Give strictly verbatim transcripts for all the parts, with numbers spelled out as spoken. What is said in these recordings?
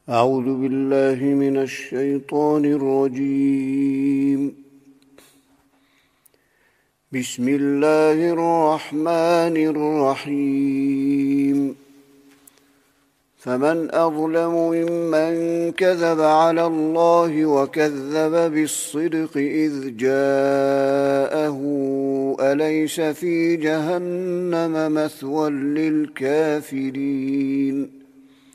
أعوذ بالله من الشيطان الرجيم. بسم الله الرحمن الرحيم. فمن أظلم ممن كذب على الله وكذب بالصدق إذ جاءه أليس في جهنم مثوى للكافرين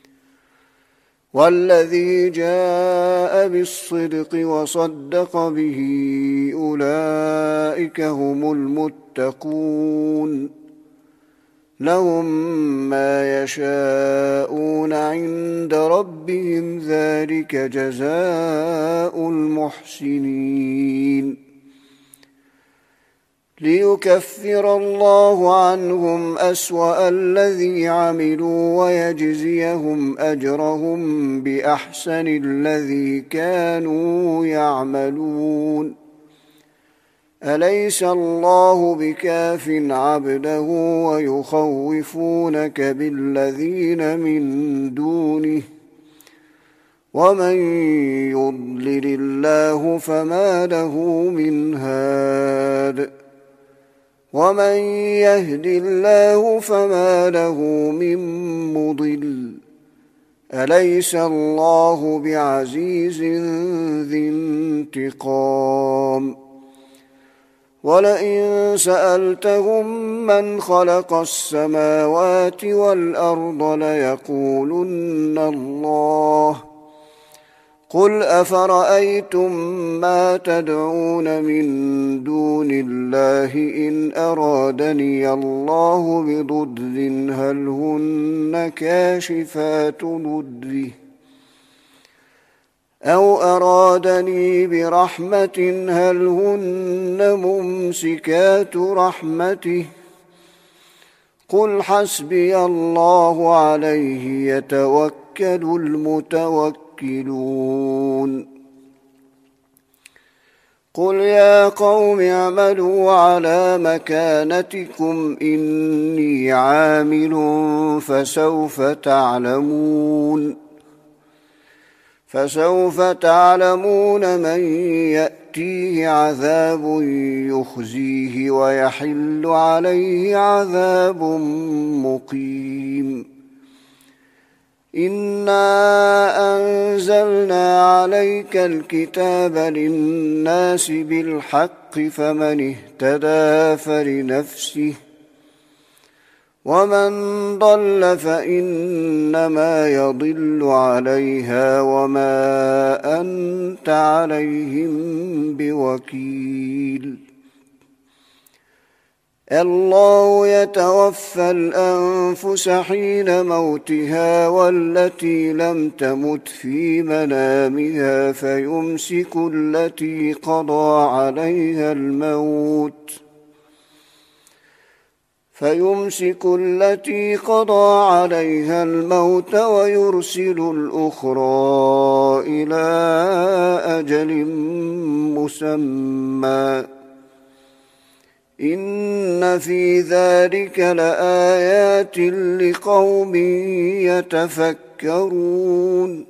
والذي جاء بالصدق وصدق به أولئك هم المتقون لهم ما يشاءون عند ربهم ذلك جزاء المحسنين ليكفر الله عنهم أسوأ الذي عملوا ويجزيهم أجرهم بأحسن الذي كانوا يعملون أليس الله بكاف عبده ويخوفونك بالذين من دونه ومن يضلل الله فما له من هاد ومن يهد الله فما له من مضل أليس الله بعزيز ذي انتقام ولئن سألتهم من خلق السماوات والأرض ليقولن الله قل أفرأيتم ما تدعون من دون الله إن أرادني الله بضر هل هن كاشفات ضره أو أرادني برحمة هل هن ممسكات رحمته قل حسبي الله عليه يتوكل المتوكلون قل يا قوم اعملوا على مكانتكم إني عامل فسوف تعلمون فسوف تعلمون من يأتيه عذاب يخزيه ويحل عليه عذاب مقيم إنا أنزلنا عليك الكتاب للناس بالحق فمن اهتدى فلنفسه ومن ضل فإنما يضل عليها وما أنت عليهم بوكيل الله يتوفى الأنفس حين موتها والتي لم تمت في منامها فيمسك التي قضى عليها الموت فيمسك التي قضى عليها الموت ويرسل الأخرى إلى أجل مسمى إن في ذلك لآيات لقوم يتفكرون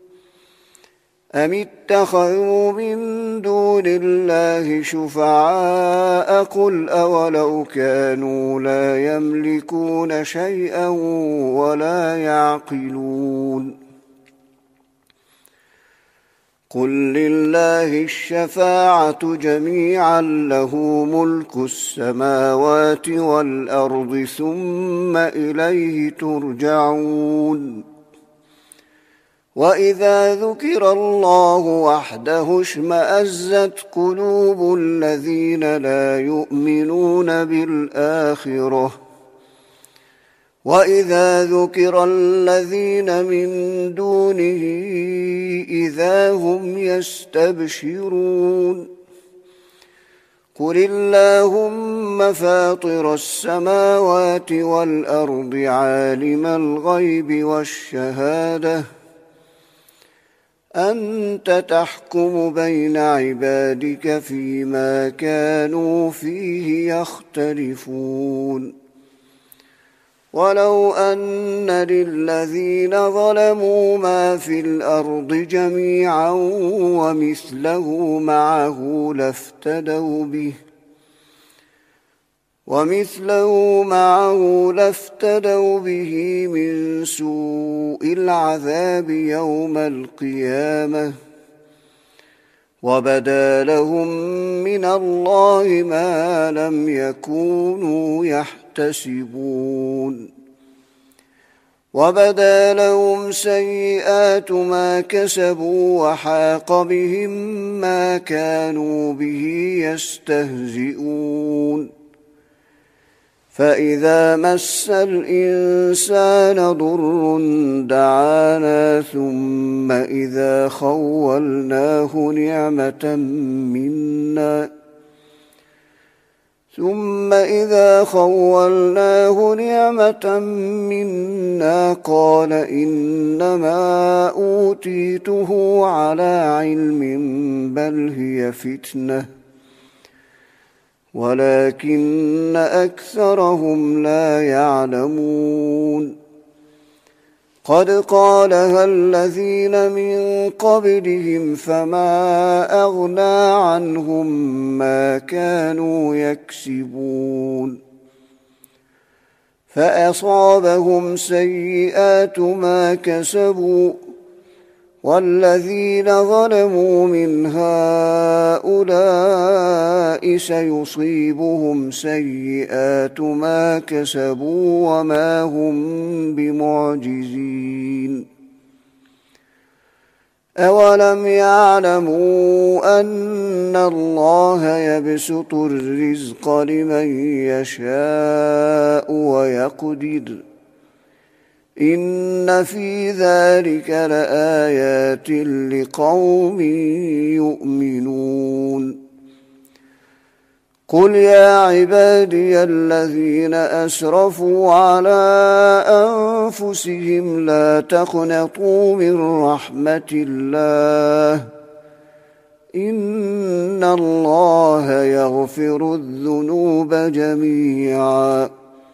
أم اتخذوا من دون الله شفعاء قل أولو كانوا لا يملكون شيئا ولا يعقلون قل لله الشفاعة جميعا له ملك السماوات والأرض ثم إليه ترجعون وإذا ذكر الله وحده اشمأزت قلوب الذين لا يؤمنون بالآخرة وإذا ذكر الذين من دونه إذا هم يستبشرون قل اللهم فاطر السماوات والأرض عالم الغيب والشهادة أنت تحكم بين عبادك فيما كانوا فيه يختلفون ولو أن للذين ظلموا ما في الأرض جميعا ومثله معه لافتدوا به ومثله معه لافتدوا به من سوء العذاب يوم القيامة وبدا لهم من الله ما لم يكونوا يحتسبون وبدا لهم سيئات ما كسبوا وحاق بهم ما كانوا به يستهزئون فإذا مس الإنسان ضر دعانا ثم إذا خولناه نعمة منا ثم إذا خولناه نعمة منا قال إنما أوتيته على علم بل هي فتنة ولكن أكثرهم لا يعلمون قد قالها الذين من قبلهم فما أغنى عنهم ما كانوا يكسبون فأصابهم سيئات ما كسبوا والذين ظلموا من هؤلاء سيصيبهم سيئات ما كسبوا وما هم بمعجزين أولم يعلموا أن الله يبسط الرزق لمن يشاء ويقدر إن في ذلك لآيات لقوم يؤمنون قل يا عبادي الذين أسرفوا على أنفسهم لا تقنطوا من رحمة الله إن الله يغفر الذنوب جميعا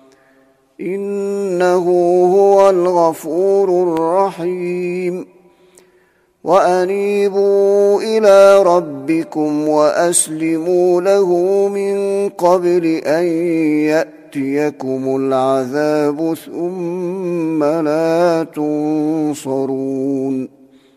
إنه هو الغفور الرحيم وأنيبوا إلى ربكم وأسلموا له من قبل أن يأتيكم العذاب ثم لا تنصرون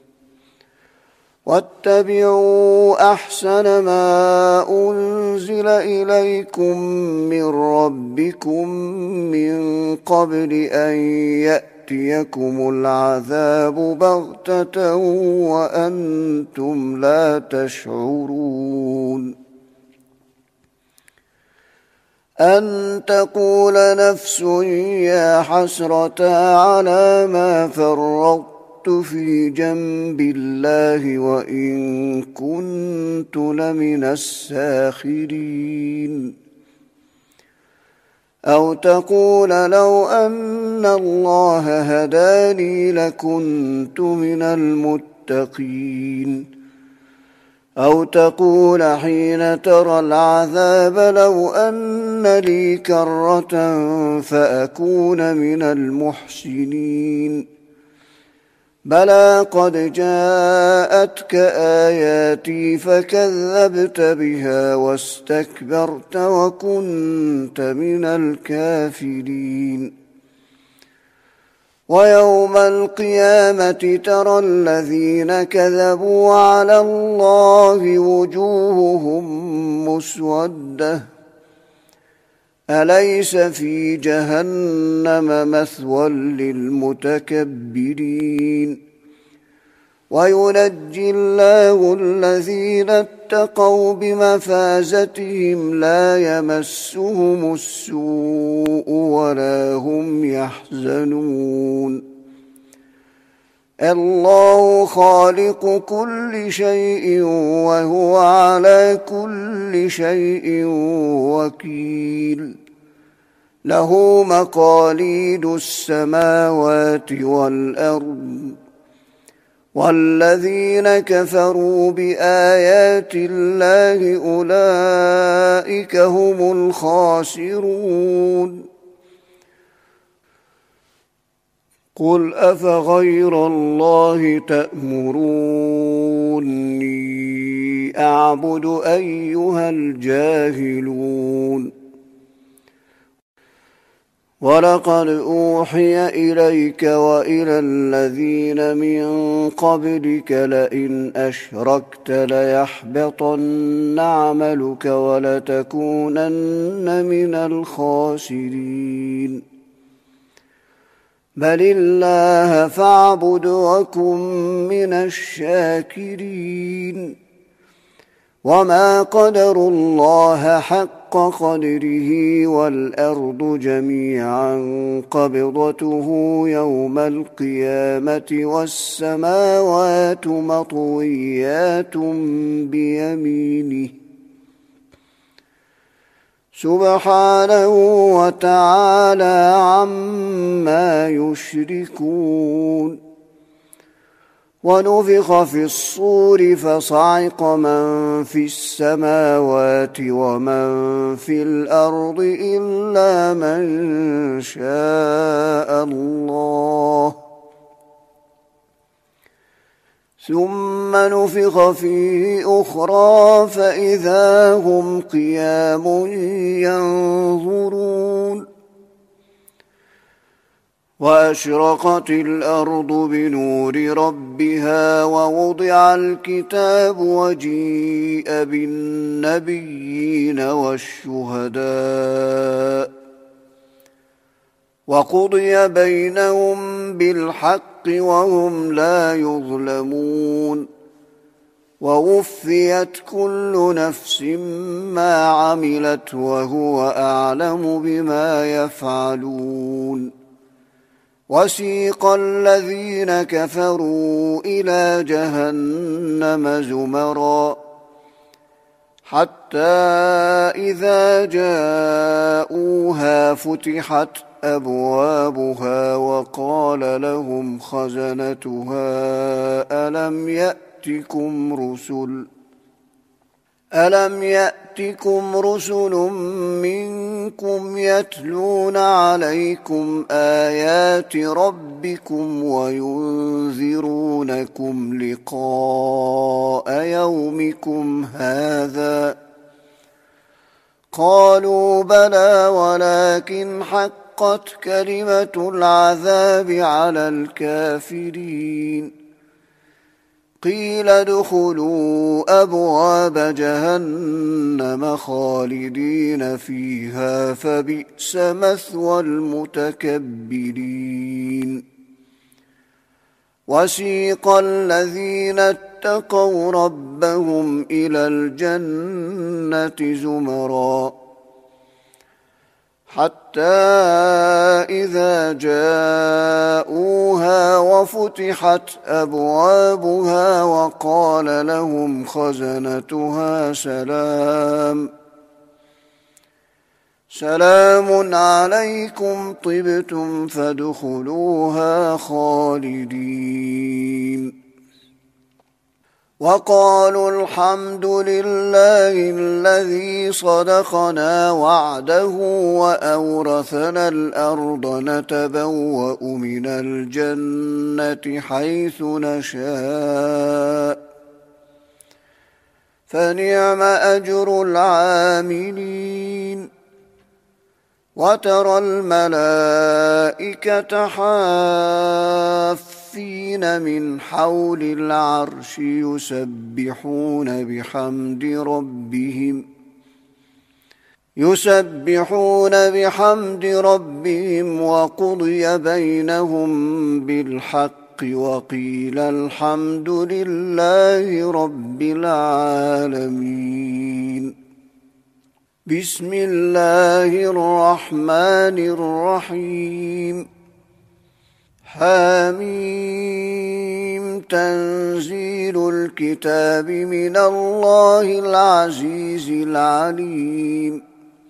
واتبعوا أحسن ما أنزل إليكم من ربكم من قبل أن يأتيكم العذاب بغتة وأنتم لا تشعرون أن تقول نفس يا حسرة على ما فرطت في جنب الله وإن كنت لمن الساخرين أو تقول لو أن الله هداني لكنت من المتقين أو تقول حين ترى العذاب لو أن لي كرة فأكون من المحسنين بلى قد جاءتك آياتي فكذبت بها واستكبرت وكنت من الكافرين ويوم القيامة ترى الذين كذبوا على الله وجوههم مسودة أليس في جهنم مثوى للمتكبرين وينجي الله الذين اتقوا بمفازتهم لا يمسهم السوء ولا هم يحزنون الله خالق كل شيء وهو على كل شيء وكيل له مقاليد السماوات والأرض والذين كفروا بآيات الله أولئك هم الخاسرون قل أفغير الله تأمروني أعبد أيها الجاهلون ولقد أوحي إليك وإلى الذين من قبلك لئن أشركت ليحبطن عملك ولتكونن من الخاسرين بل الله فاعبد وكن من الشاكرين وما قدروا الله حق قدره والأرض جميعا قبضته يوم القيامة والسماوات مطويات بيمينه سبحانه وتعالى عما يشركون ونفخ في الصور فصعق من في السماوات ومن في الأرض إلا من شاء الله ثم نفخ فيه أخرى فإذا هم قيام ينظرون وأشرقت الأرض بنور ربها ووضع الكتاب وجيء بالنبيين والشهداء وقضي بينهم بالحق وهم لا يظلمون ووفيت كل نفس ما عملت وهو أعلم بما يفعلون وسيق الذين كفروا إلى جهنم زمرا حتى إذا جاءوها فتحت أبوابها وقال لهم خزنتها ألم يأتكم رسل ألم يأتكم رسل منكم يتلون عليكم آيات ربكم وينذرونكم لقاء يومكم هذا قالوا بلى ولكن حقت كلمة العذاب على الكافرين قيل ادخلوا أبواب جهنم خالدين فيها فبئس مثوى المتكبرين وسيق الذين اتقوا ربهم إلى الجنة زمرا حتى إذا جاءوها وفتحت أبوابها وقال لهم خزنتها سلام سلام عليكم طبتم فادخلوها خالدين وقالوا الحمد لله الذي صدقنا وعده وأورثنا الأرض نتبوأ من الجنة حيث نشاء فنعم أجر العاملين وترى الملائكة حافين من حول العرش يسبحون بحمد ربهم يسبحون بحمد ربهم وقضي بينهم بالحق وقيل الحمد لله رب العالمين بسم الله الرحمن الرحيم حميم تنزيل الكتاب من الله العزيز العليم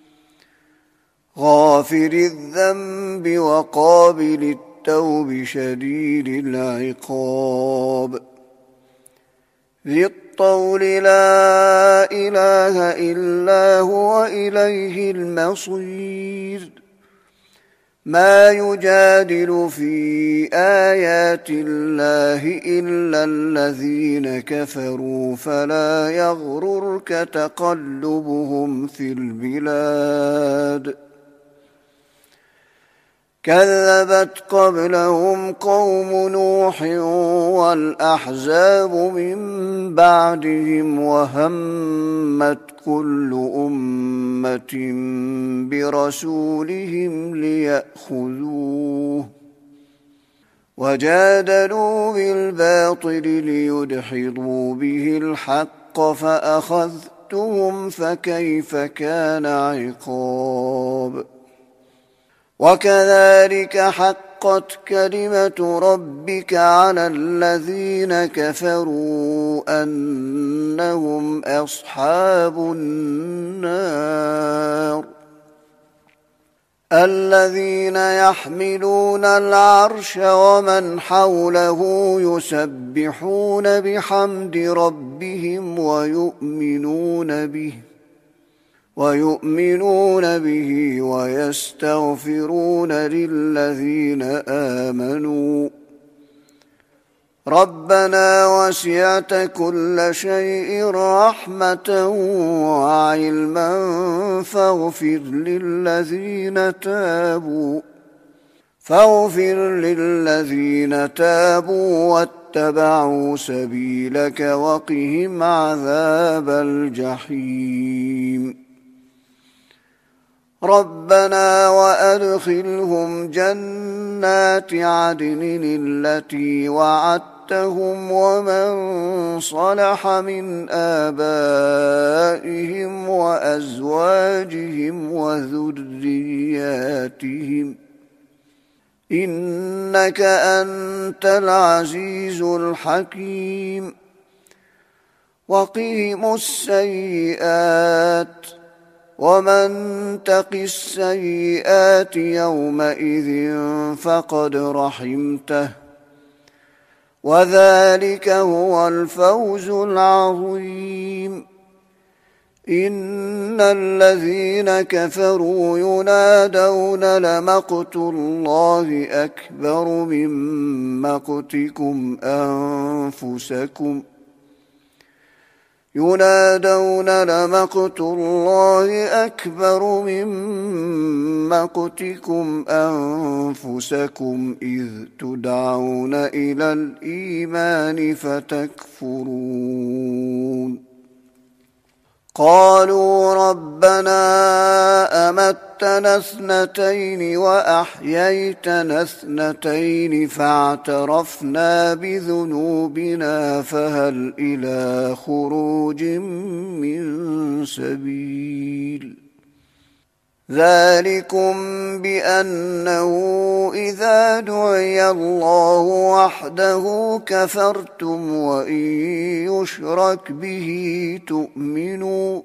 غافر الذنب وقابل التوب شديد العقاب ذي الطول لا إله إلا هو إليه المصير ما يجادل في آيات الله إلا الذين كفروا فلا يغررك تقلبهم في البلاد كذبت قبلهم قوم نوح والأحزاب من بعدهم وهمت كل أمة برسولهم ليأخذوه وجادلوا بالباطل ليدحضوا به الحق فأخذتهم فكيف كان عقاب وكذلك حقت كلمة ربك على الذين كفروا أنهم أصحاب النار الذين يحملون العرش ومن حوله يسبحون بحمد ربهم ويؤمنون به ويؤمنون به ويستغفرون للذين آمنوا ربنا وسعت كل شيء رحمة وعلما فاغفر للذين تابوا فاغفر للذين تابوا واتبعوا سبيلك وقهم عذاب الجحيم ربنا وأدخلهم جنات عدن التي وعدتهم ومن صلح من آبائهم وأزواجهم وذرياتهم إنك أنت العزيز الحكيم وقهم السيئات ومن تق السيئات يومئذ فقد رحمته وذلك هو الفوز العظيم إن الذين كفروا ينادون لمقت الله أكبر من مقتكم أنفسكم ينادون لمقت الله أكبر من مقتكم أنفسكم إذ تدعون إلى الإيمان فتكفرون قالوا ربنا أمتنا اثنتين وأحييتنا اثنتين فاعترفنا بذنوبنا فهل إلى خروج من سبيل ذلكم بأنه إذا دعي الله وحده كفرتم وإن يشرك به تؤمنوا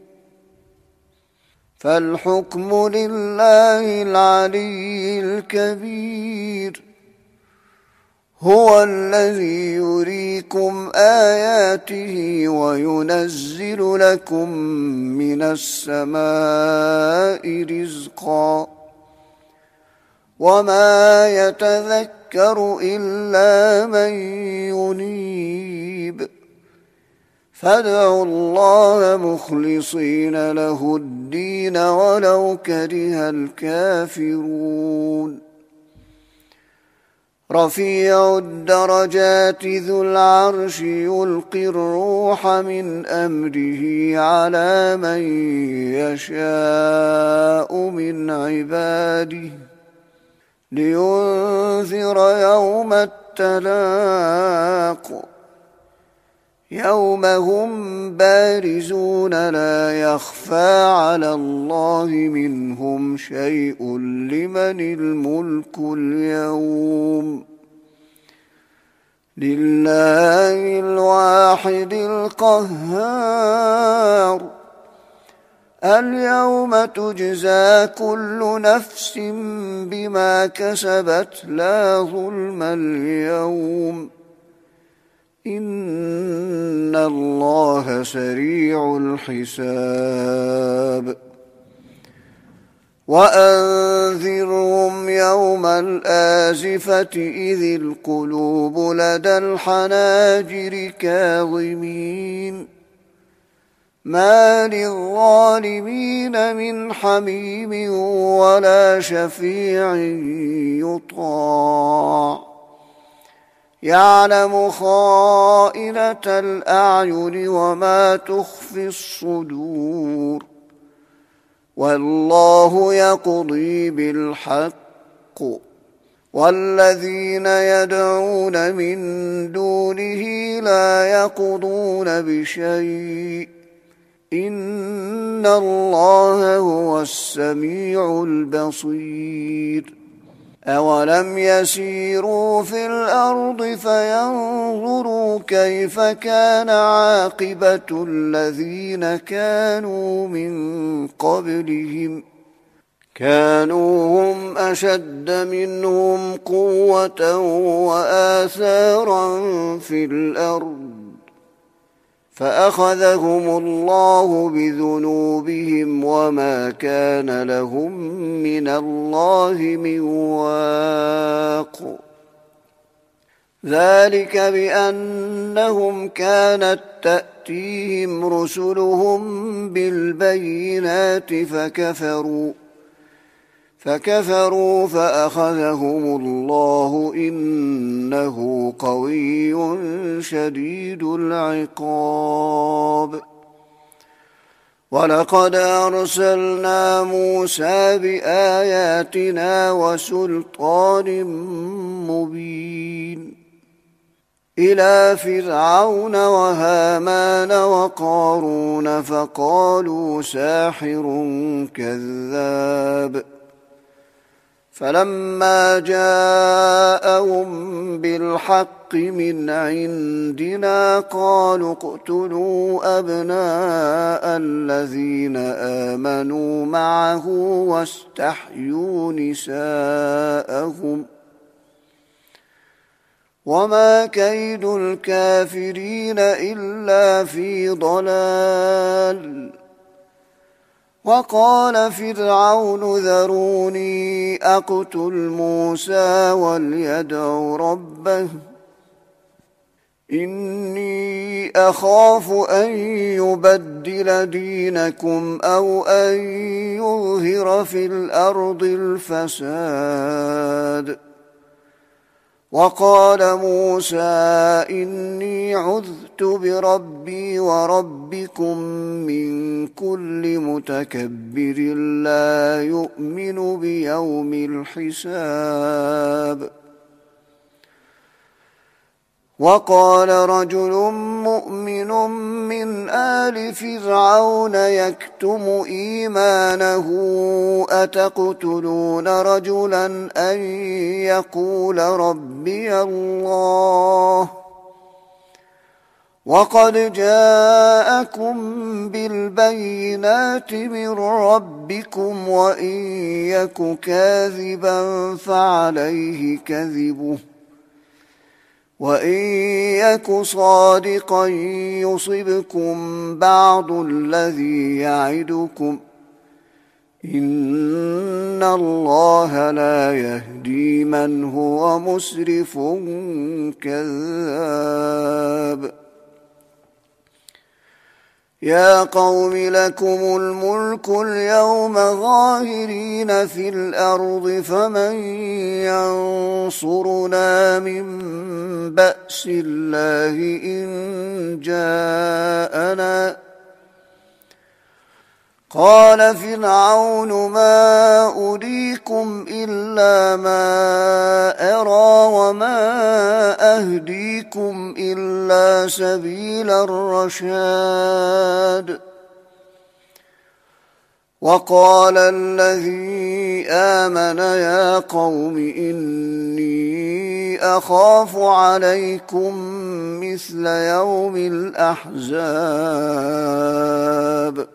فالحكم لله العلي الكبير هو الذي يريكم آياته وينزل لكم من السماء رزقا وما يتذكر إلا من ينيب فادعوا الله مخلصين له الدين ولو كره الكافرون رفيع الدرجات ذو العرش يلقي الروح من أمره على من يشاء من عباده لينذر يوم التلاق يوم هم بارزون لا يخفى على الله منهم شيء لمن الملك اليوم لله الواحد القهار اليوم تجزى كل نفس بما كسبت لا ظلم اليوم إن الله سريع الحساب وأنذر وأنذرهم يوم الآزفة إذ القلوب لدى الحناجر كاظمين ما للظالمين من حميم ولا شفيع يطاع يعلم خائنة الأعين وما تخفي الصدور والله يقضي بالحق والذين يدعون من دونه لا يقضون بشيء إن الله هو السميع البصير أولم يسيروا في الأرض فينظروا كيف كان عاقبة الذين كانوا من قبلهم كانوا هم أشد منهم قوة وآثارا في الأرض فأخذهم الله بذنوبهم وما كان لهم من الله من واق ذلك بأنهم كانت تأتيهم رسلهم بالبينات فكفروا فكفروا فأخذهم الله إنه قوي شديد العقاب ولقد أرسلنا موسى بآياتنا وسلطان مبين إلى فرعون وهامان وقارون فقالوا ساحر كذاب فلما جاءهم بالحق من عندنا قالوا اقتلوا أبناء الذين آمنوا معه واستحيوا نساءهم وما كيد الكافرين إلا في ضلال وقال فرعون ذروني أقتل موسى وليدع ربه إني أخاف أن يبدل دينكم أو أن يظهر في الأرض الفساد وقال موسى إني عذت بربي وربكم من كل متكبر لا يؤمن بيوم الحساب وقال رجل مؤمن من آل فرعون يكتم إيمانه أتقتلون رجلا أن يقول ربي الله وقد جاءكم بالبينات من ربكم وإن يك كاذبا فعليه كذبه وإن يك صادقا يصبكم بعض الذي يعدكم إن الله لا يهدي من هو مسرف كذاب يا قوم لكم الملك اليوم ظاهرين في الأرض فمن ينصرنا من بأس الله إن جاءنا قال فرعون ما أريكم إلا ما أرى وما أهديكم إلا سبيل الرشاد وقال الذي آمن يا قوم إني أخاف عليكم مثل يوم الأحزاب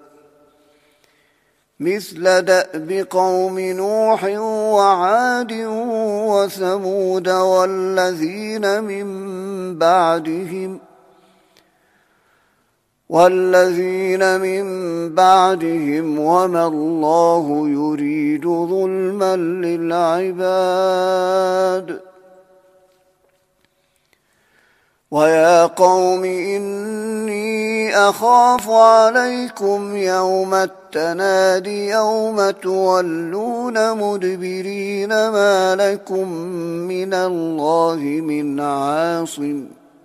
مثل دأب قوم نوح وعاد وثمود والذين من بعدهم والذين من بعدهم وما الله يريد ظلما للعباد. ويا قوم إني أخاف عليكم يوم التناد يوم تولون مدبرين ما لكم من الله من عاصم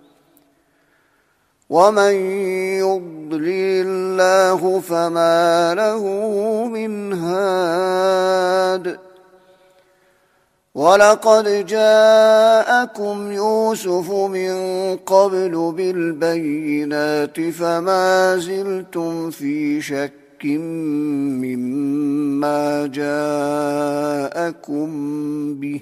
ومن يضلل الله فما له من هاد. ولقد جاءكم يوسف من قبل بالبينات فما زلتم في شك مما جاءكم به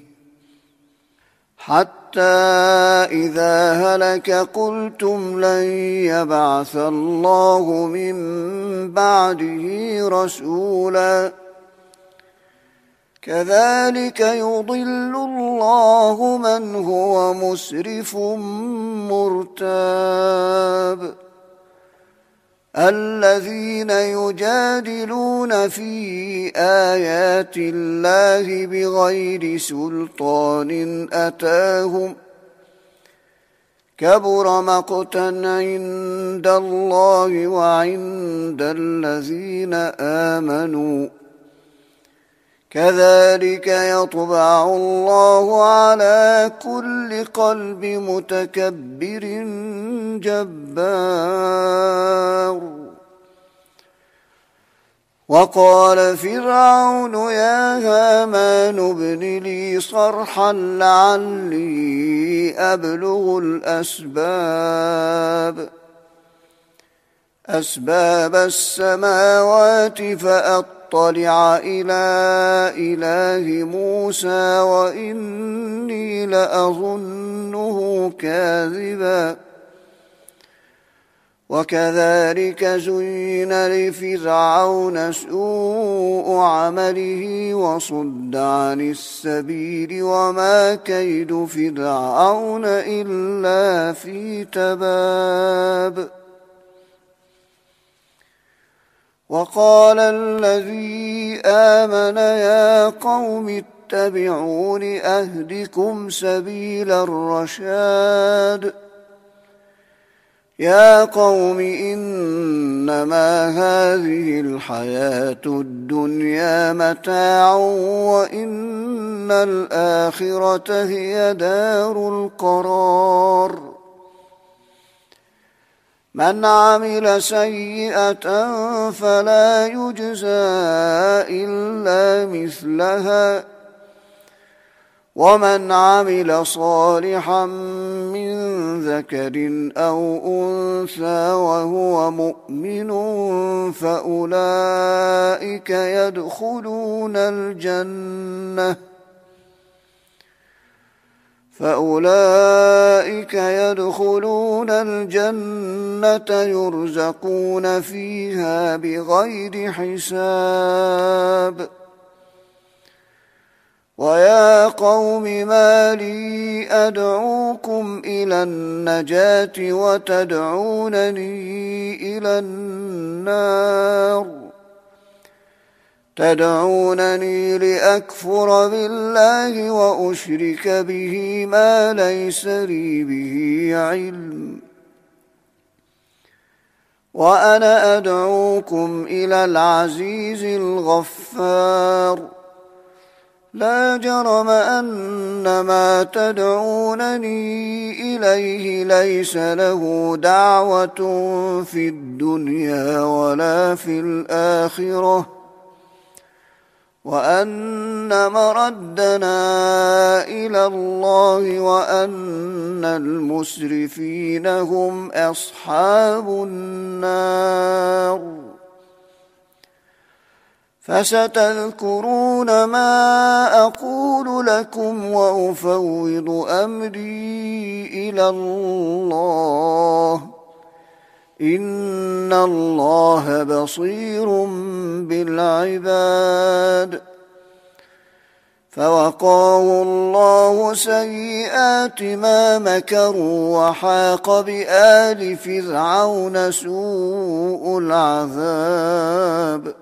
حتى إذا هلك قلتم لن يبعث الله من بعده رسولا كذلك يضل الله من هو مسرف مرتاب. الذين يجادلون في آيات الله بغير سلطان أتاهم كبر مقتا عند الله وعند الذين آمنوا كذلك يطبع الله على كل قلب متكبر جبار. وقال فرعون يا هامان ابن لي صرحا لعلي أبلغ الأسباب أسباب السماوات فأطلع إلى إله موسى وإني لأظنه كاذبا. وكذلك زين لفرعون سوء عمله وصد عن السبيل وما كيد فرعون إلا في تباب. وقال الذي آمن يا قوم اتبعون أهدكم سبيل الرشاد. يا قوم إنما هذه الحياة الدنيا متاع وإن الآخرة هي دار القرار. من عمل سيئة فلا يجزى إلا مثلها ومن عمل صالحا من ذكر أو أنثى وهو مؤمن فأولئك يدخلون الجنة فأولئك يدخلون الجنة يرزقون فيها بغير حساب. ويا قوم ما لي أدعوكم إلى النجاة وتدعونني إلى النار تدعونني لأكفر بالله وأشرك به ما ليس لي به علم وأنا أدعوكم إلى العزيز الغفار. لا جرم أن ما تدعونني إليه ليس له دعوة في الدنيا ولا في الآخرة وأن مردنا إلى الله وأن المسرفين هم أصحاب النار. فستذكرون ما أقول لكم وأفوض أمري إلى الله إن الله بصير بالعباد. فوقاه الله سيئات ما مكروا وحاق بآل فرعون سوء العذاب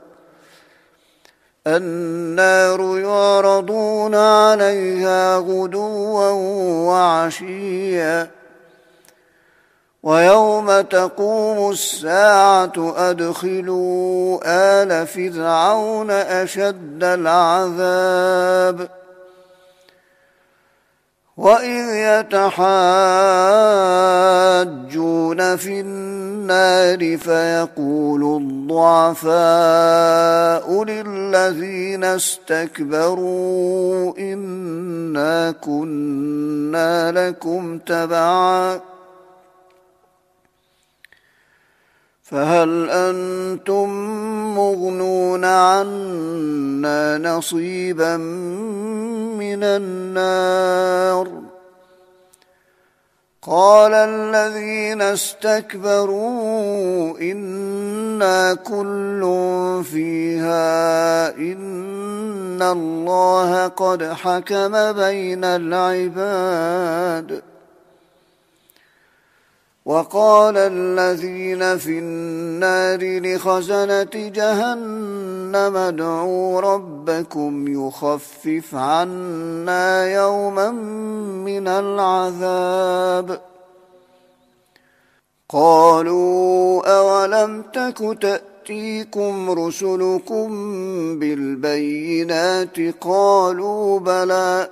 النار يعرضون عليها غدوا وعشيا ويوم تقوم الساعة أدخلوا آل فرعون أشد العذاب وإذ يتحاجون في النار فيقول الضعفاء للذين استكبروا إنا كنا لكم تبعا فهل أنتم مغنون عنا نصيبا من النار قال الذين استكبروا إنا كل فيها إن الله قد حكم بين العباد وقال الذين في النار لخزنة جهنم ادعوا ربكم يخفف عنا يوما من العذاب قالوا أولم تك تأتيكم رسلكم بالبينات قالوا بلى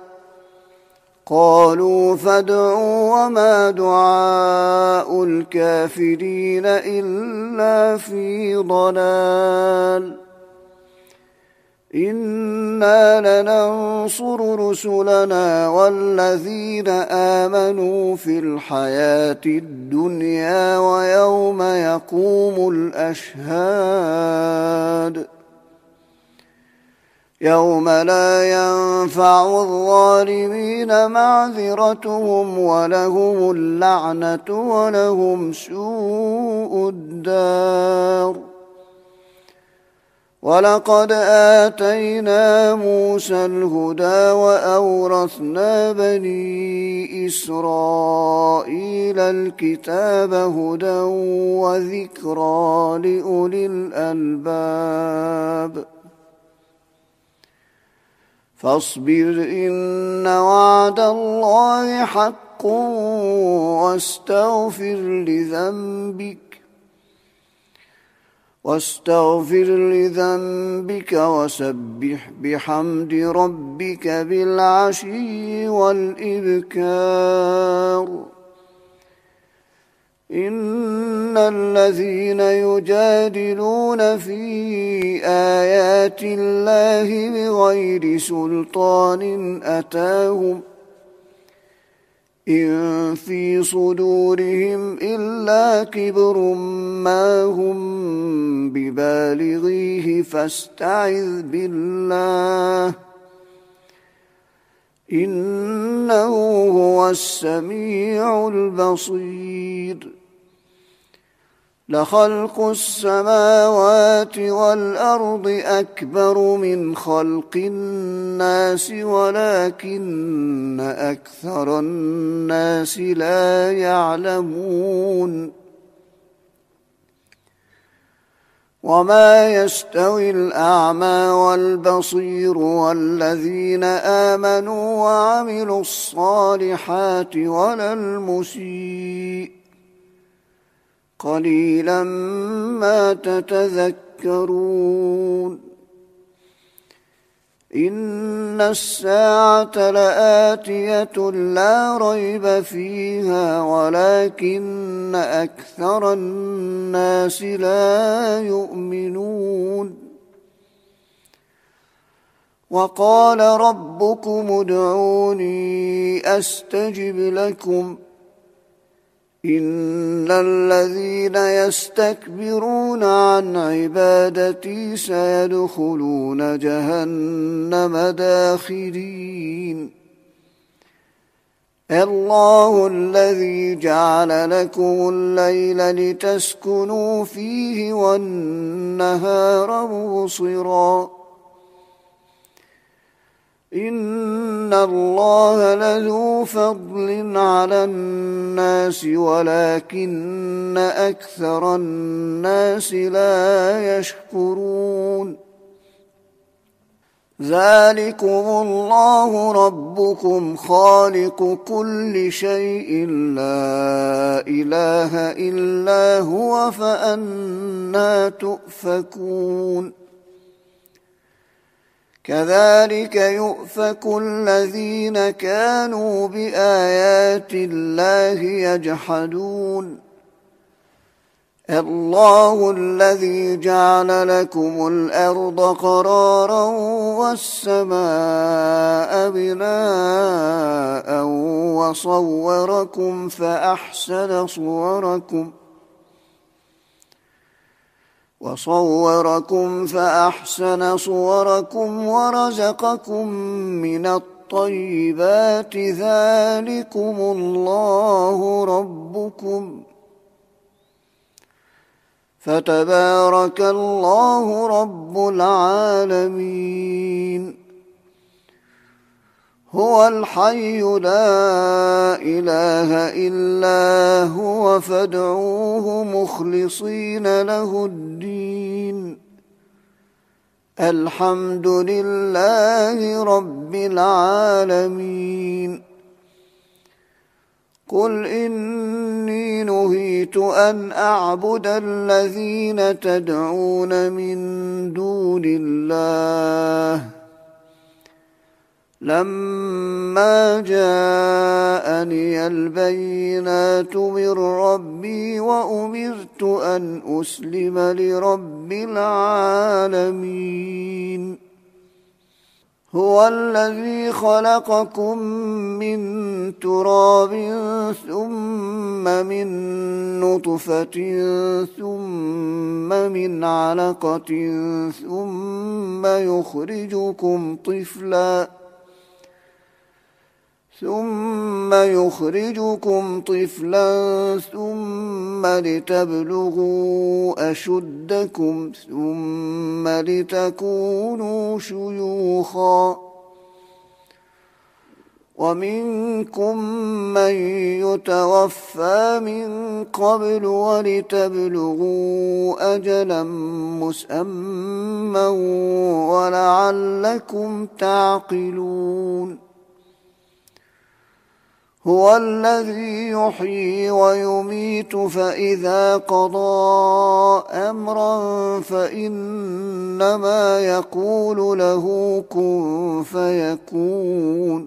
قالوا فادعوا وما دعاء الكافرين إلا في ضلال إنا لننصر رسلنا والذين آمنوا في الحياة الدنيا ويوم يقوم الأشهاد يوم لا ينفع الظالمين معذرتهم ولهم اللعنة ولهم سوء الدار ولقد آتينا موسى الهدى وأورثنا بني إسرائيل الكتاب هدى وذكرى لأولي الألباب فاصبر إن وعد الله حق واستغفر لذنبك واستغفر لذنبك وسبح بحمد ربك بالعشي والإبكار إن الذين يجادلون في آيات الله بغير سلطان أتاهم إن في صدورهم إلا كبر ما هم ببالغيه فاستعذ بالله إنه هو السميع البصير لخلق السماوات والأرض أكبر من خلق الناس ولكن أكثر الناس لا يعلمون وما يستوي الأعمى والبصير والذين آمنوا وعملوا الصالحات ولا المسيء قليلا ما تتذكرون إن الساعة لآتية لا ريب فيها ولكن أكثر الناس لا يؤمنون وقال ربكم ادعوني أستجب لكم إن الذين يستكبرون عن عبادتي سيدخلون جهنم داخرين الله الذي جعل لكم الليل لتسكنوا فيه والنهار مبصرا إن الله لذو فضل على الناس ولكن أكثر الناس لا يشكرون ذلكم الله ربكم خالق كل شيء لا إله إلا هو فأنى تؤفكون كذلك يؤفك الذين كانوا بآيات الله يجحدون الله الذي جعل لكم الأرض قرارا والسماء بناء وصوركم فأحسن صوركم وصوركم فأحسن صوركم ورزقكم من الطيبات ذلكم الله ربكم فتبارك الله رب العالمين هو الحي لا إله إلا هو فادعوه مخلصين له الدين الحمد لله رب العالمين قل إني نهيت أن أعبد الذين تدعون من دون الله لما جاءني البينات من ربي وأمرت أن أسلم لرب العالمين هو الذي خلقكم من تراب ثم من نطفة ثم من علقة ثم يخرجكم طفلاً ثم يخرجكم طفلا ثم لتبلغوا أشدكم ثم لتكونوا شيوخا ومنكم من يتوفى من قبل ولتبلغوا أجلا مسمى ولعلكم تعقلون هو الذي يحيي ويميت فإذا قضى أمرا فإنما يقول له كن فيكون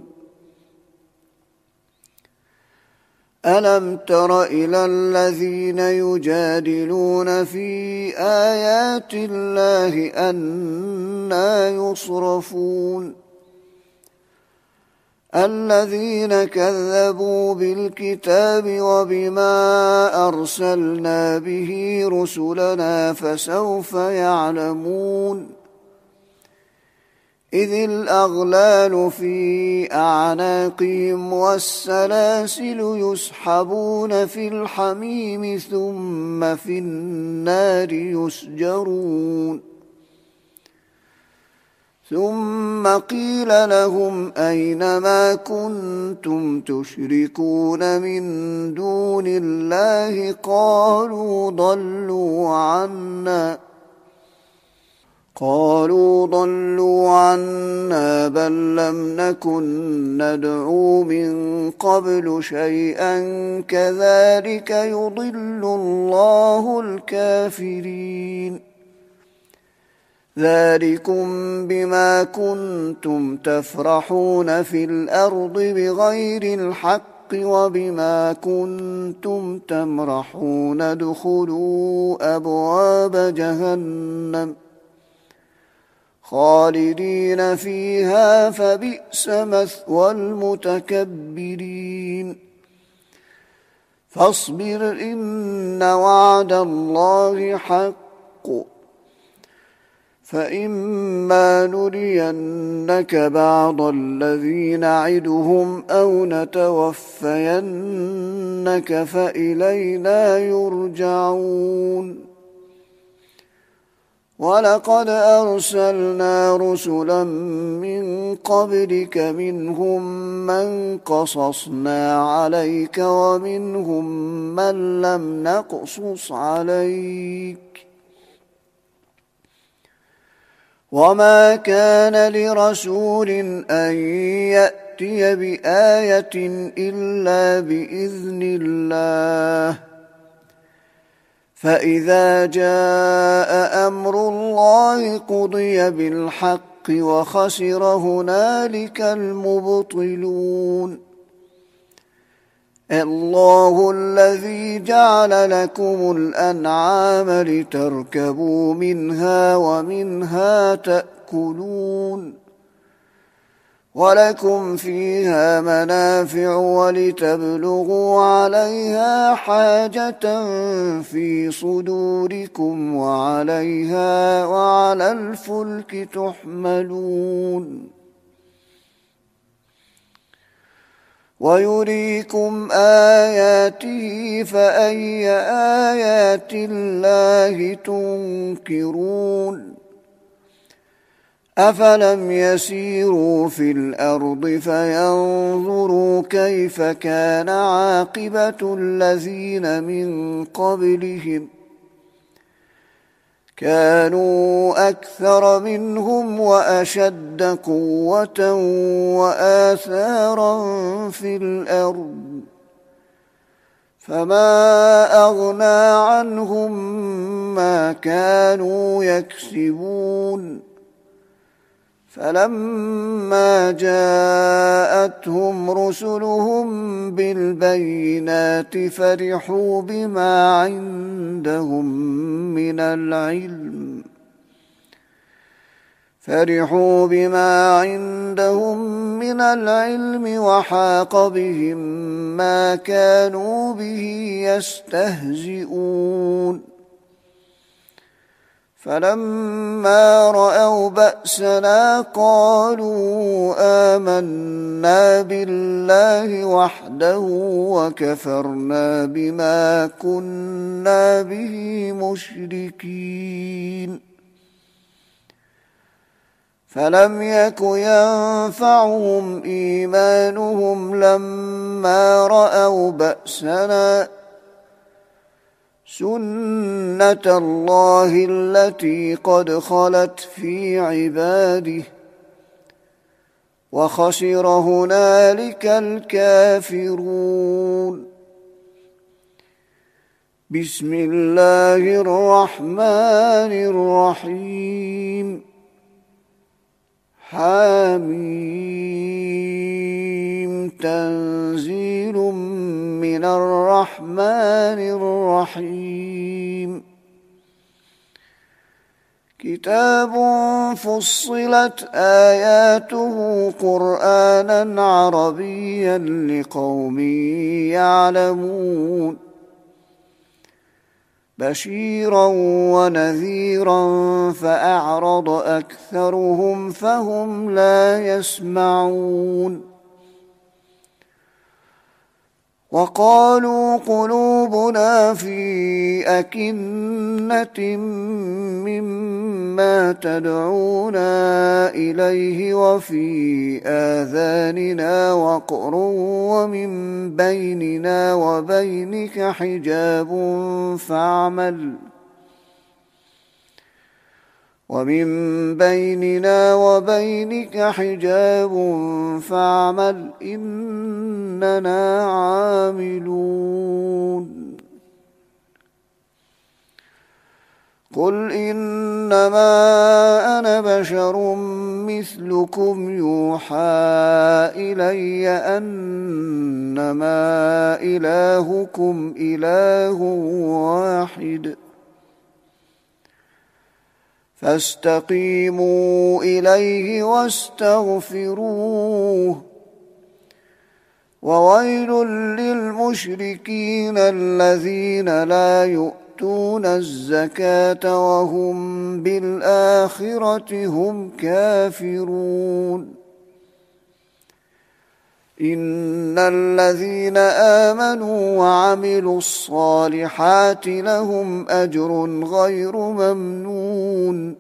ألم تر إلى الذين يجادلون في آيات الله أنى يصرفون الذين كذبوا بالكتاب وبما أرسلنا به رسلنا فسوف يعلمون إذ الأغلال في أعناقهم والسلاسل يسحبون في الحميم ثم في النار يسجرون ثم قيل لهم أين ما كنتم تشركون من دون الله قالوا ضلوا عنا قالوا ضلوا عنا بل لم نكن ندعو من قبل شيئا كذلك يضل الله الكافرين ذلكم بما كنتم تفرحون في الأرض بغير الحق وبما كنتم تمرحون ادخلوا أبواب جهنم خالدين فيها فبئس مثوى المتكبرين فاصبر إن وعد الله حق فإما نرينك بعض الذي نعدهم أو نتوفينك فإلينا يرجعون ولقد أرسلنا رسلا من قبلك منهم من قصصنا عليك ومنهم من لم نقصص عليك وما كان لرسول أن يأتي بآية إلا بإذن الله فإذا جاء أمر الله قضي بالحق وخسر هنالك المبطلون الله الذي جعل لكم الأنعام لتركبوا منها ومنها تأكلون ولكم فيها منافع ولتبلغوا عليها حاجة في صدوركم وعليها وعلى الفلك تحملون ويريكم آياته فأي آيات الله تنكرون أفلم يسيروا في الأرض فينظروا كيف كان عاقبة الذين من قبلهم كانوا أكثر منهم وأشد قوة وآثارا في الأرض فما أغنى عنهم ما كانوا يكسبون فلما جاءتهم رسلهم بالبينات فرحوا بما عندهم من العلم فرحوا بما عندهم من العلم وحاق بهم ما كانوا به يستهزئون فلما رأوا بأسنا قالوا آمنا بالله وحده وكفرنا بما كنا به مشركين فلم يك ينفعهم إيمانهم لما رأوا بأسنا سنة الله التي قد خلت في عباده وخسر هنالك الكافرون بسم الله الرحمن الرحيم حميم تنزيل من الرحمن الرحيم كتاب فصلت آياته قرآنا عربيا لقوم يعلمون بشيرا ونذيرا فأعرض أكثرهم فهم لا يسمعون وقالوا قلوبنا في أكنة مما تدعونا إليه وفي آذاننا وقر ومن بيننا وبينك حجاب فاعمل ومن بيننا وبينك حجاب فاعمل إننا عاملون قل إنما أنا بشر مثلكم يوحى إلي أنما إلهكم إله واحد فاستقيموا إليه واستغفروه وويل للمشركين الذين لا يؤتون الزكاة وهم بالآخرة هم كافرون إن الذين آمنوا وعملوا الصالحات لهم أجر غير ممنون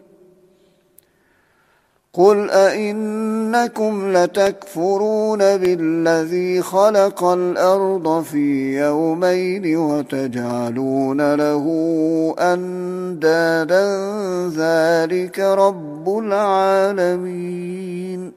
قل أئنكم لتكفرون بالذي خلق الأرض في يومين وتجعلون له أندادا ذلك رب العالمين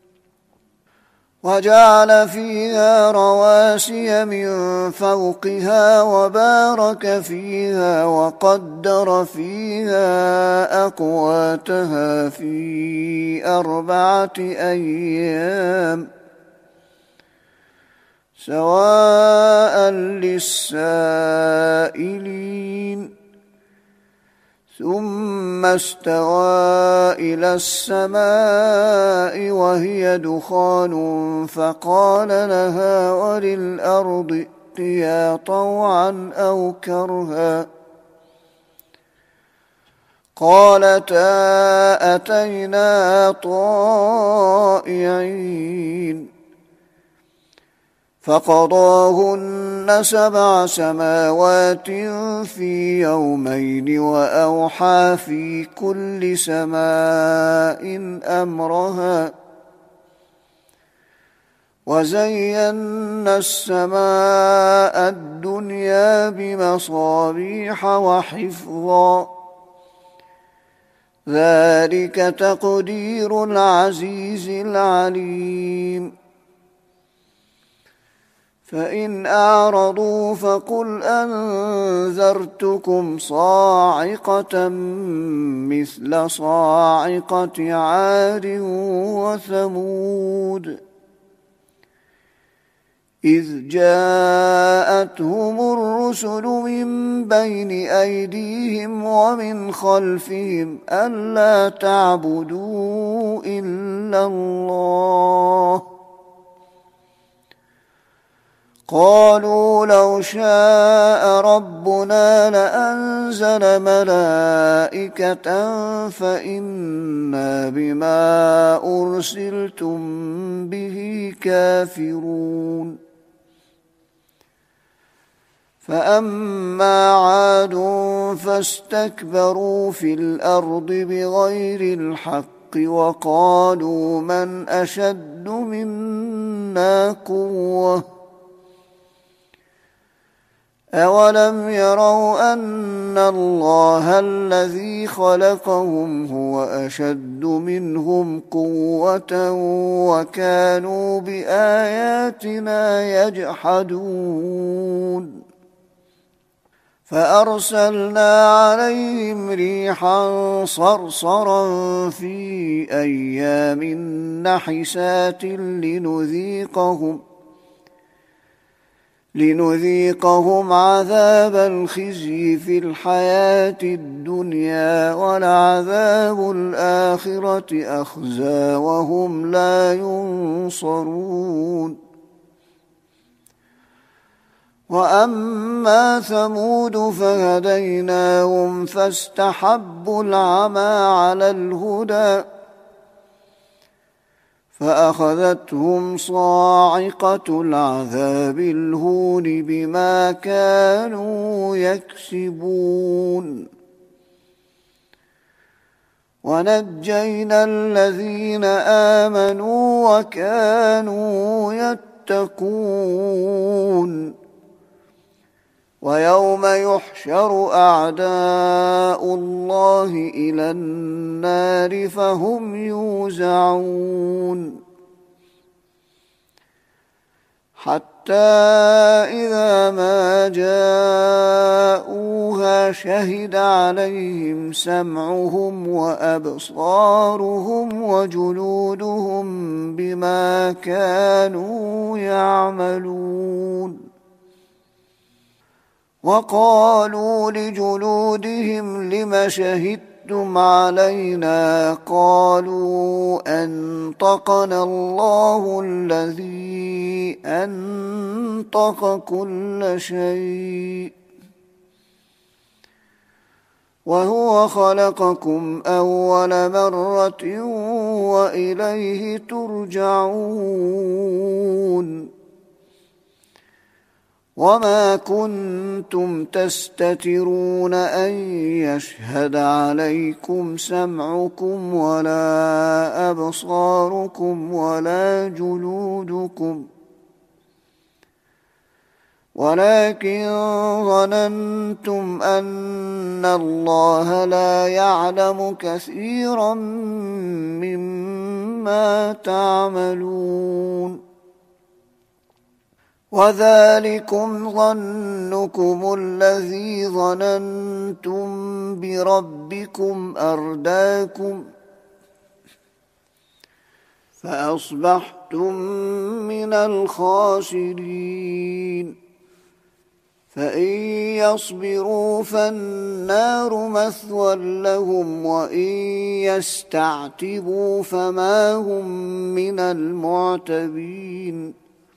وجعل فيها رواسي من فوقها وبارك فيها وقدر فيها أقواتها في أربعة أيام سواء للسائلين ثم استوى إلى السماء وهي دخان فقال لها وللأرض ائتيا طوعا أو كرها قالتا أتينا طائعين فقضاهن سبع سماوات في يومين وأوحى في كل سماء أمرها وزينا السماء الدنيا بمصابيح وحفظا ذلك تقدير العزيز العليم فإن أعرضوا فقل أنذرتكم صاعقة مثل صاعقة عاد وثمود إذ جاءتهم الرسل من بين أيديهم ومن خلفهم ألا تعبدوا إلا الله قالوا لو شاء ربنا لأنزل ملائكة فإنا بما أرسلتم به كافرون فأما عاد فاستكبروا في الأرض بغير الحق وقالوا من أشد منا قوة أولم يروا أن الله الذي خلقهم هو أشد منهم قوة وكانوا بآياتنا يجحدون فأرسلنا عليهم ريحا صرصرا في أيام نحسات لنذيقهم لنذيقهم عذاب الخزي في الحياة الدنيا ولعذاب الآخرة أخزى وهم لا ينصرون وأما ثمود فهديناهم فاستحبوا العمى على الهدى فأخذتهم صاعقة العذاب الهون بما كانوا يكسبون ونجينا الذين آمنوا وكانوا يتقون ويوم يحشر أعداء الله إلى النار فهم يوزعون حتى إذا ما جاءوها شهد عليهم سمعهم وأبصارهم وجلودهم بما كانوا يعملون وقالوا لجلودهم لم شهدتم علينا قالوا أنطقنا الله الذي أنطق كل شيء وهو خلقكم أول مرة وإليه ترجعون وما كنتم تستترون أن يشهد عليكم سمعكم ولا أبصاركم ولا جلودكم ولكن ظننتم أن الله لا يعلم كثيرا مما تعملون وذلكم ظنكم الذي ظننتم بربكم أرداكم فأصبحتم من الخاسرين فإن يصبروا فالنار مثوى لهم وإن يستعتبوا فما هم من المعتبين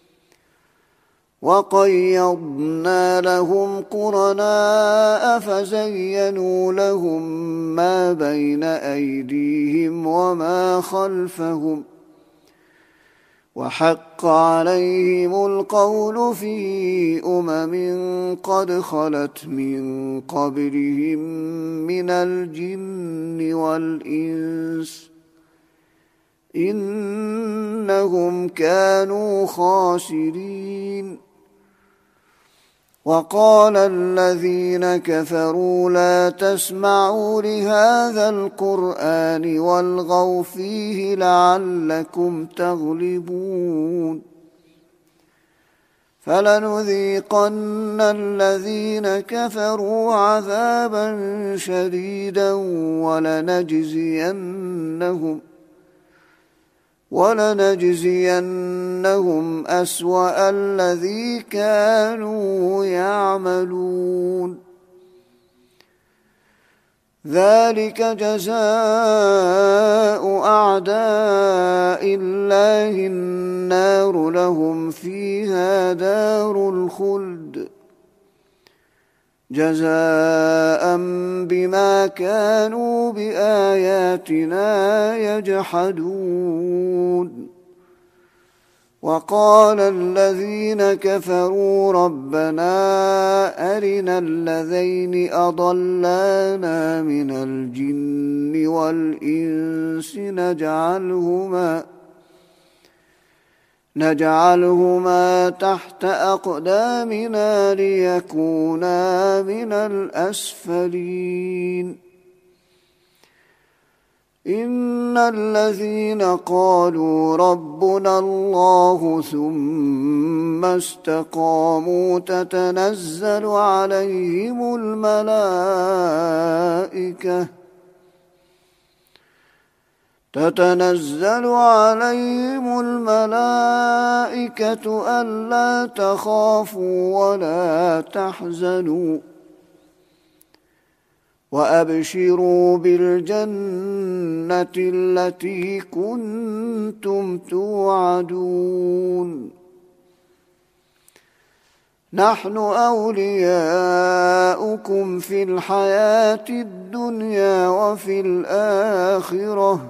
وقيضنا لهم قرناء فزينوا لهم ما بين أيديهم وما خلفهم وحق عليهم القول في أمم قد خلت من قبلهم من الجن والإنس إنهم كانوا خاسرين وقال الذين كفروا لا تسمعوا لهذا القرآن والغوا فيه لعلكم تغلبون فلنذيقن الذين كفروا عذابا شديدا ولنجزينهم ولنجزينهم أسوأ الذي كانوا يعملون ذلك جزاء أعداء الله النار لهم فيها دار الخلد جزاء بما كانوا بآياتنا يجحدون وقال الذين كفروا ربنا أرنا الذين أضلانا من الجن والإنس نجعلهما نجعلهما تحت أقدامنا ليكونا من الأسفلين إن الذين قالوا ربنا الله ثم استقاموا تتنزل عليهم الملائكة تتنزل عليهم الملائكة ألا تخافوا ولا تحزنوا وأبشروا بالجنة التي كنتم توعدون نحن أولياؤكم في الحياة الدنيا وفي الآخرة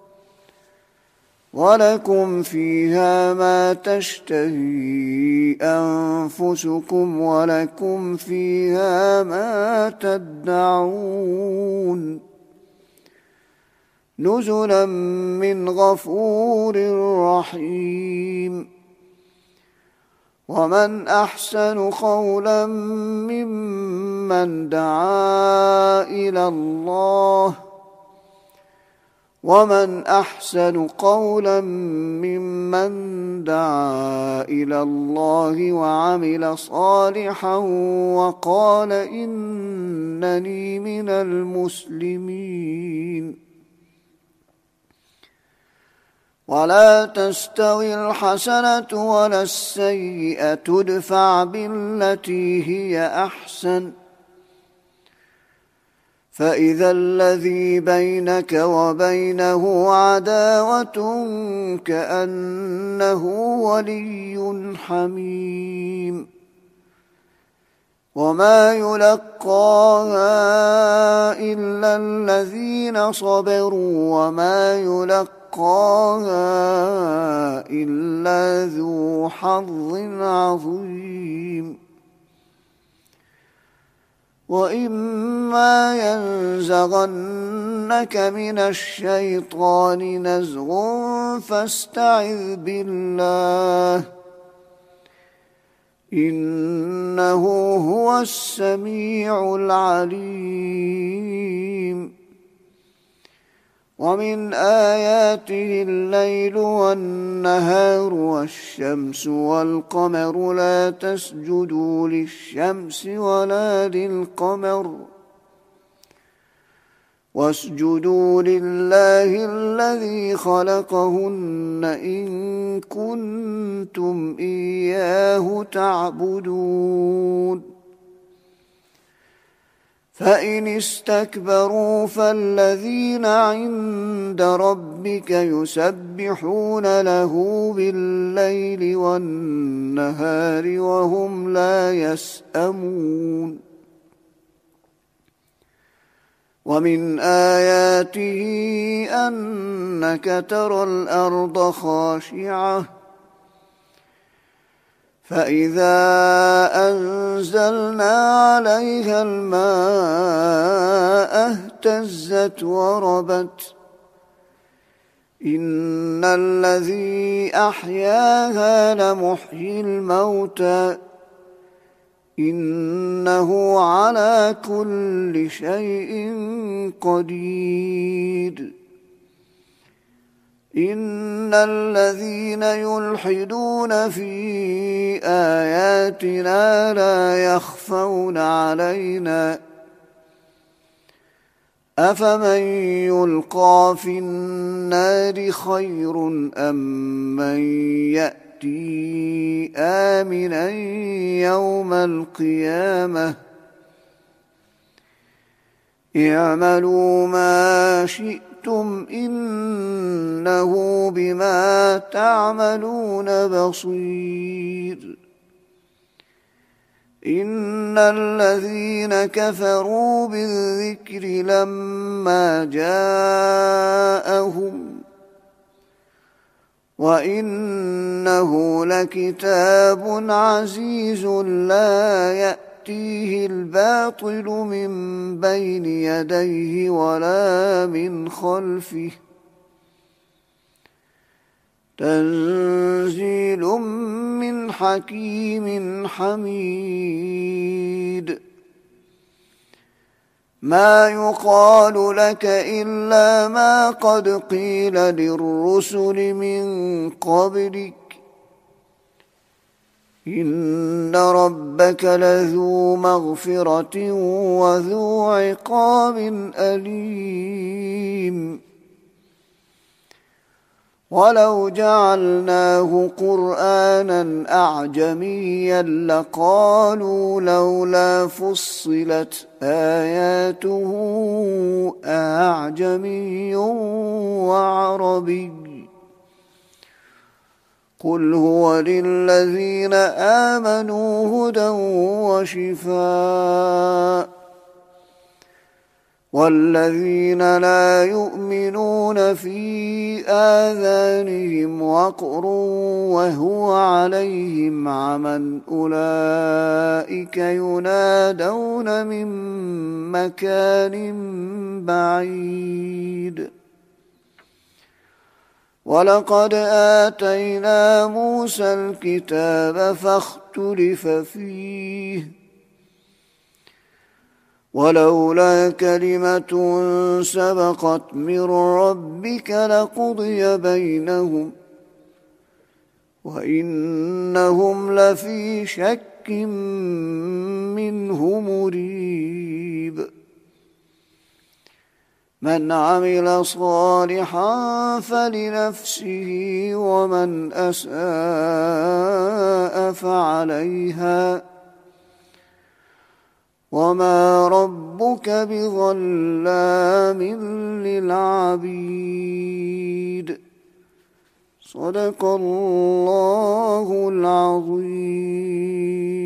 ولكم فيها ما تشتهي أنفسكم ولكم فيها ما تدعون نزلا من غفور رحيم ومن أحسن قولا ممن دعا إلى الله ومن أحسن قولا ممن دعا إلى الله وعمل صالحا وقال إنني من المسلمين ولا تستوي الحسنة ولا السيئة ادفع بالتي هي أحسن فإذا الذي بينك وبينه عداوة كأنه ولي حميم وما يلقاها إلا الذين صبروا وما يلقاها إلا ذو حظ عظيم وإما ينزغنك من الشيطان نزغ فاستعذ بالله إنه هو السميع العليم ومن آياته الليل والنهار والشمس والقمر لا تسجدوا للشمس ولا للقمر واسجدوا لله الذي خلقهن إن كنتم إياه تعبدون فإن استكبروا فالذين عند ربك يسبحون له بالليل والنهار وهم لا يسأمون ومن آياته أنك ترى الأرض خاشعة فإذا أنزلنا عليها الماء اهتزت وربت إن الذي أحياها لمحيي الموتى إنه على كل شيء قدير إن الذين يلحدون في آياتنا لا يخفون علينا أفمن يلقى في النار خير أم من يأتي آمنا يوم القيامة اعملوا ما شئتم إنه بما تعملون بصير إن الذين كفروا بالذكر لما جاءهم وإنه لكتاب عزيز لا يأتيه الباطل من بين يديه ولا من خلفه تنزيل من حكيم حميد ما يقال لك إلا ما قد قيل للرسل من قبلك إن ربك لذو مغفرة وذو عقاب أليم ولو جعلناه قرآنا أعجميا لقالوا لولا فصلت آياته أعجمي وعربي قل هو للذين آمنوا هدى وشفاء والذين لا يؤمنون في آذانهم وقر وهو عليهم عمى أولئك ينادون من مكان بعيد ولقد آتينا موسى الكتاب فاختلف فيه ولولا كلمة سبقت من ربك لقضي بينهم وإنهم لفي شك منه مريب من عمل صالحا فلنفسه ومن أساء فعليها وما ربك بظلام للعبيد صدق الله العظيم.